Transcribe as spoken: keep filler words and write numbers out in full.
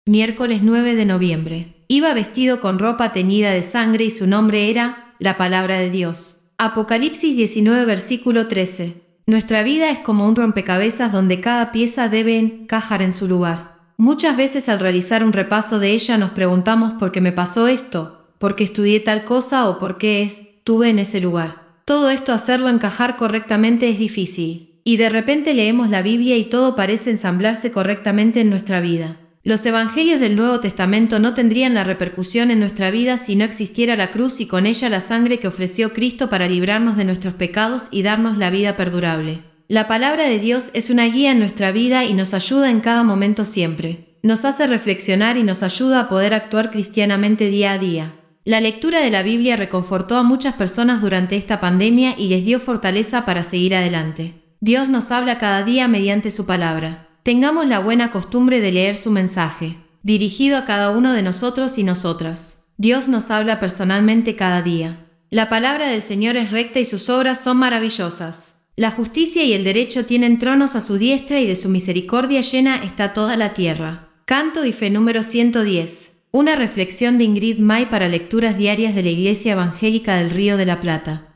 Miércoles nueve de noviembre. Iba vestido con ropa teñida de sangre y su nombre era la palabra de Dios. Apocalipsis diecinueve versículo trece. Nuestra vida es como un rompecabezas donde cada pieza debe encajar en su lugar. Muchas veces al realizar un repaso de ella nos preguntamos por qué me pasó esto, por qué estudié tal cosa o por qué estuve en ese lugar. Todo esto hacerlo encajar correctamente es difícil. Y de repente leemos la Biblia y todo parece ensamblarse correctamente en nuestra vida. Los evangelios del Nuevo Testamento no tendrían la repercusión en nuestra vida si no existiera la cruz y con ella la sangre que ofreció Cristo para librarnos de nuestros pecados y darnos la vida perdurable. La palabra de Dios es una guía en nuestra vida y nos ayuda en cada momento siempre. Nos hace reflexionar y nos ayuda a poder actuar cristianamente día a día. La lectura de la Biblia reconfortó a muchas personas durante esta pandemia y les dio fortaleza para seguir adelante. Dios nos habla cada día mediante su palabra. Tengamos la buena costumbre de leer su mensaje, dirigido a cada uno de nosotros y nosotras. Dios nos habla personalmente cada día. La palabra del Señor es recta y sus obras son maravillosas. La justicia y el derecho tienen tronos a su diestra y de su misericordia llena está toda la tierra. Canto y fe número ciento diez. Una reflexión de Ingrid May para lecturas diarias de la Iglesia Evangélica del Río de la Plata.